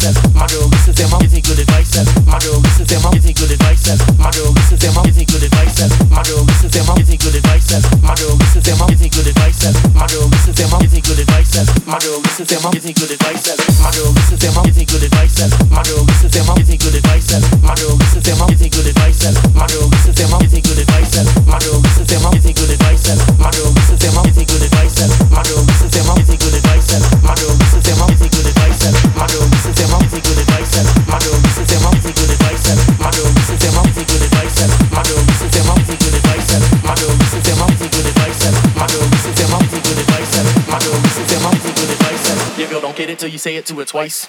as my girl listens and mom gives me good advice as my girl listens and mom gives me good advice as my girl listens and mom gives me good advice as my girl listens and mom gives me good advice as my girl listens and mom gives me good advice as my girl listens and mom gives me good advice as my girl listens and mom gives me good advice as my girl listens and mom gives me good advice as my girl listens and mom gives me good advice as my girl listens and mom gives me good advice as my girl listens and mom gives me good advice as my girl listens and mom gives me good advice as my girl listens and mom gives me good advice as my girl listens and mom gives me good advice as my girl listens and mom gives me good advice as my girl listens and mom gives me good advice as my girl listens and mom gives me good advice as my girl listens and mom gives me good advice as my girl listens and mom gives me good advice as my girl listens and mom gives me good advice as my girl listens and mom gives me good advice as my girl listens and mom gives me good advice as your girl don't get it till you say it to her twice.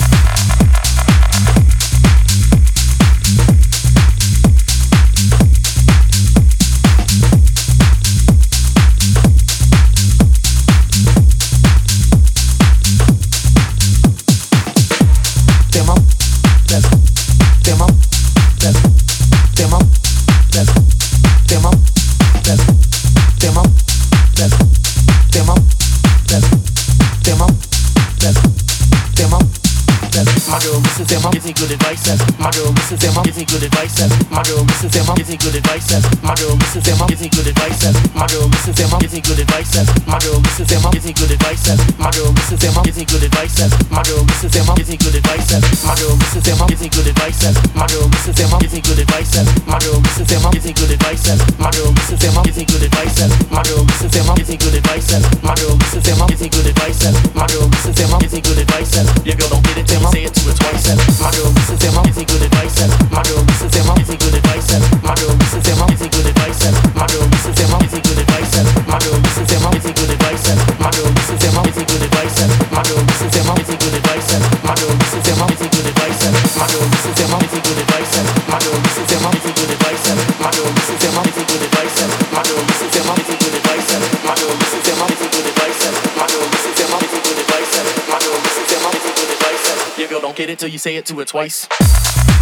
My girl listens and mom gives me good advice as my girl listens and mom gives me good advice as my girl listens and mom gives me good advice as my girl listens and mom gives me good advice as my girl listens and mom gives me good advice as my girl listens and mom gives me good advice as my girl listens and mom gives me good advice as my girl listens and mom gives me good advice as my girl listens and mom gives me good advice as my girl listens and mom gives me good advice as my girl listens and mom gives me good advice as my girl listens and mom gives me good advice as my girl listens and mom gives me good advice as my girl listens and mom gives me good advice as my girl listens and mom gives me good advice as your girl don't get it till you say it to her twice as my girl listens and mom gives me good advice as my girl listens and mom gives me good advice as my girl listens and mom gives me good advice as my girl listens and mom gives me good advice as my girl listens and mom gives me good advice as my girl listens and mom gives me good advice as my girl listens and mom gives me good advice as my girl listens and mom gives me good advice as my girl listens and mom gives me good advice as my girl listens and mom gives me good advice as my girl listens and mom gives me good advice as my girl listens and mom gives me good advice as my girl listens and mom gives me good advice as my girl listens and mom gives me good advice as my girl listens and mom gives me good advice as your girl don't get it till you say it to her twice.